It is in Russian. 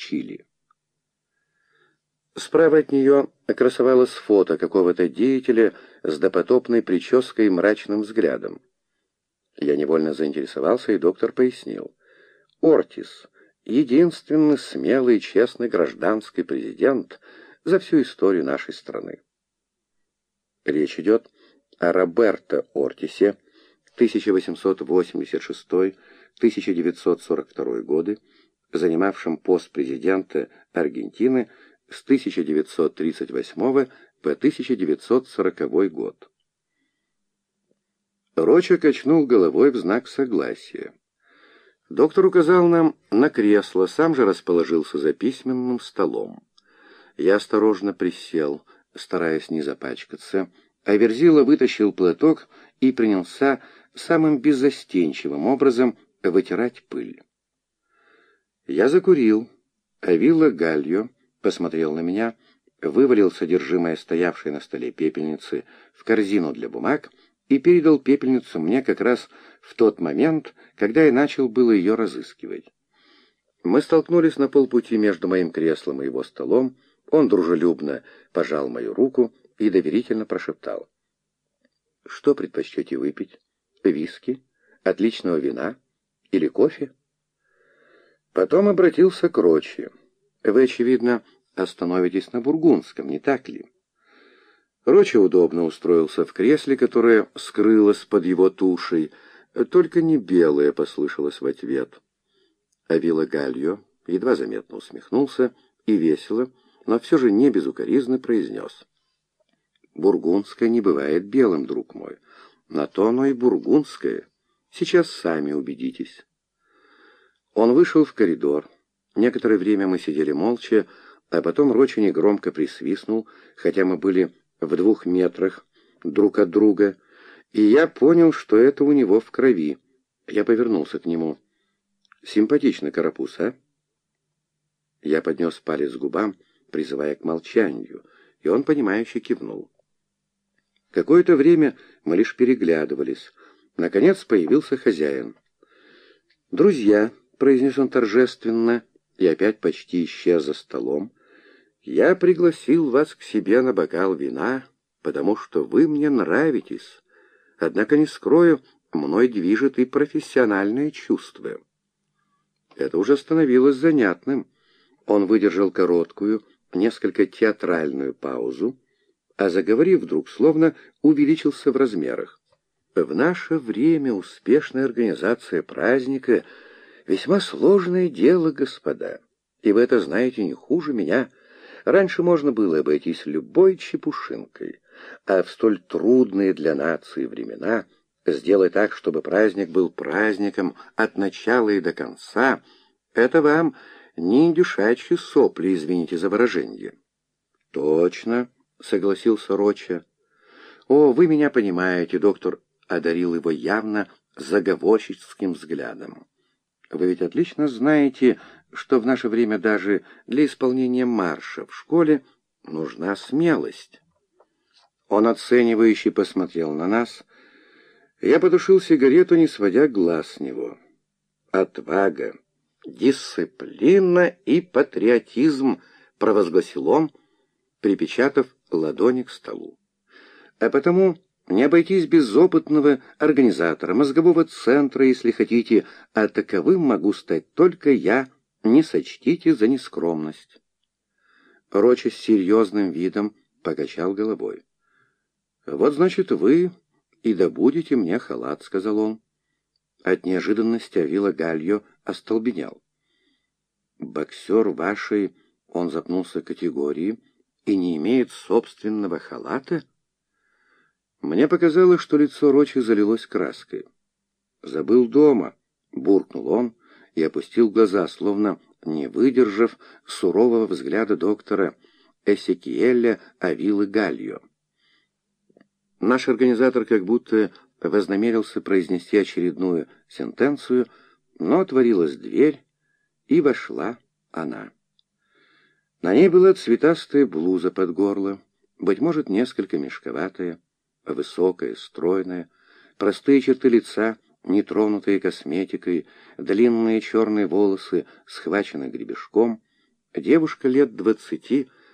Чили. Справа от нее красовалось фото какого-то деятеля с допотопной прической и мрачным взглядом. Я невольно заинтересовался, и доктор пояснил. Ортис — единственный смелый и честный гражданский президент за всю историю нашей страны. Речь идет о Роберто Ортисе, 1886-1942 годы, занимавшем пост президента Аргентины с 1938 по 1940 год. Роча качнул головой в знак согласия. Доктор указал нам на кресло, сам же расположился за письменным столом. Я осторожно присел, стараясь не запачкаться, а Верзила вытащил платок и принялся самым беззастенчивым образом вытирать пыль. Я закурил, а Вилла Гальо посмотрел на меня, вывалил содержимое стоявшей на столе пепельницы в корзину для бумаг и передал пепельницу мне как раз в тот момент, когда я начал было ее разыскивать. Мы столкнулись на полпути между моим креслом и его столом. Он дружелюбно пожал мою руку и доверительно прошептал. «Что предпочтете выпить? Виски? Отличного вина? Или кофе?» Потом обратился к Рочи. «Вы, очевидно, остановитесь на бургундском, не так ли?» Рочи удобно устроился в кресле, которое скрылось под его тушей, только не белое послышалось в ответ. А Вилла Гальо едва заметно усмехнулся и весело, но все же не безукоризно произнес. «Бургундское не бывает белым, друг мой. На то оно и бургундское. Сейчас сами убедитесь». Он вышел в коридор. Некоторое время мы сидели молча, а потом Рочи негромко присвистнул, хотя мы были в 2 метрах друг от друга, и я понял, что это у него в крови. Я повернулся к нему. «Симпатично, карапуз, а?» Я поднес палец к губам, призывая к молчанию, и он, понимающе кивнул. Какое-то время мы лишь переглядывались. Наконец появился хозяин. «Друзья», — произнес он торжественно, и опять почти исчез за столом, «я пригласил вас к себе на бокал вина, потому что вы мне нравитесь. Однако, не скрою, мной движет и профессиональное чувство». Это уже становилось занятным. Он выдержал короткую, несколько театральную паузу, а заговорив вдруг, словно увеличился в размерах. «В наше время успешная организация праздника — весьма сложное дело, господа, и вы это знаете не хуже меня. Раньше можно было обойтись любой чепушинкой, а в столь трудные для нации времена сделать так, чтобы праздник был праздником от начала и до конца, это вам не индюшачьи сопли, извините за выражение». «Точно», — согласился Роча. «О, вы меня понимаете», — доктор одарил его явно заговорщическим взглядом. «Вы ведь отлично знаете, что в наше время даже для исполнения марша в школе нужна смелость». Он оценивающе посмотрел на нас. Я потушил сигарету, не сводя глаз с него. «Отвага, дисциплина и патриотизм», — провозгласил он, припечатав ладони к столу. «А потому не обойтись без опытного организатора, мозгового центра, если хотите, а таковым могу стать только я, не сочтите за нескромность». Рочи с серьезным видом покачал головой. «Вот, значит, вы и добудете мне халат», — сказал он. От неожиданности Авила Гальо остолбенел. «Боксер вашей, он запнулся, категории и не имеет собственного халата?» Мне показалось, что лицо Рочи залилось краской. «Забыл дома», — буркнул он и опустил глаза, словно не выдержав сурового взгляда доктора Эсекиэля Авилы Гальо. Наш организатор как будто вознамерился произнести очередную сентенцию, но отворилась дверь, и вошла она. На ней была цветастая блуза под горло, быть может, несколько мешковатая, высокая, стройная, простые черты лица, нетронутые косметикой, длинные черные волосы, схвачены гребешком, Девушка лет 20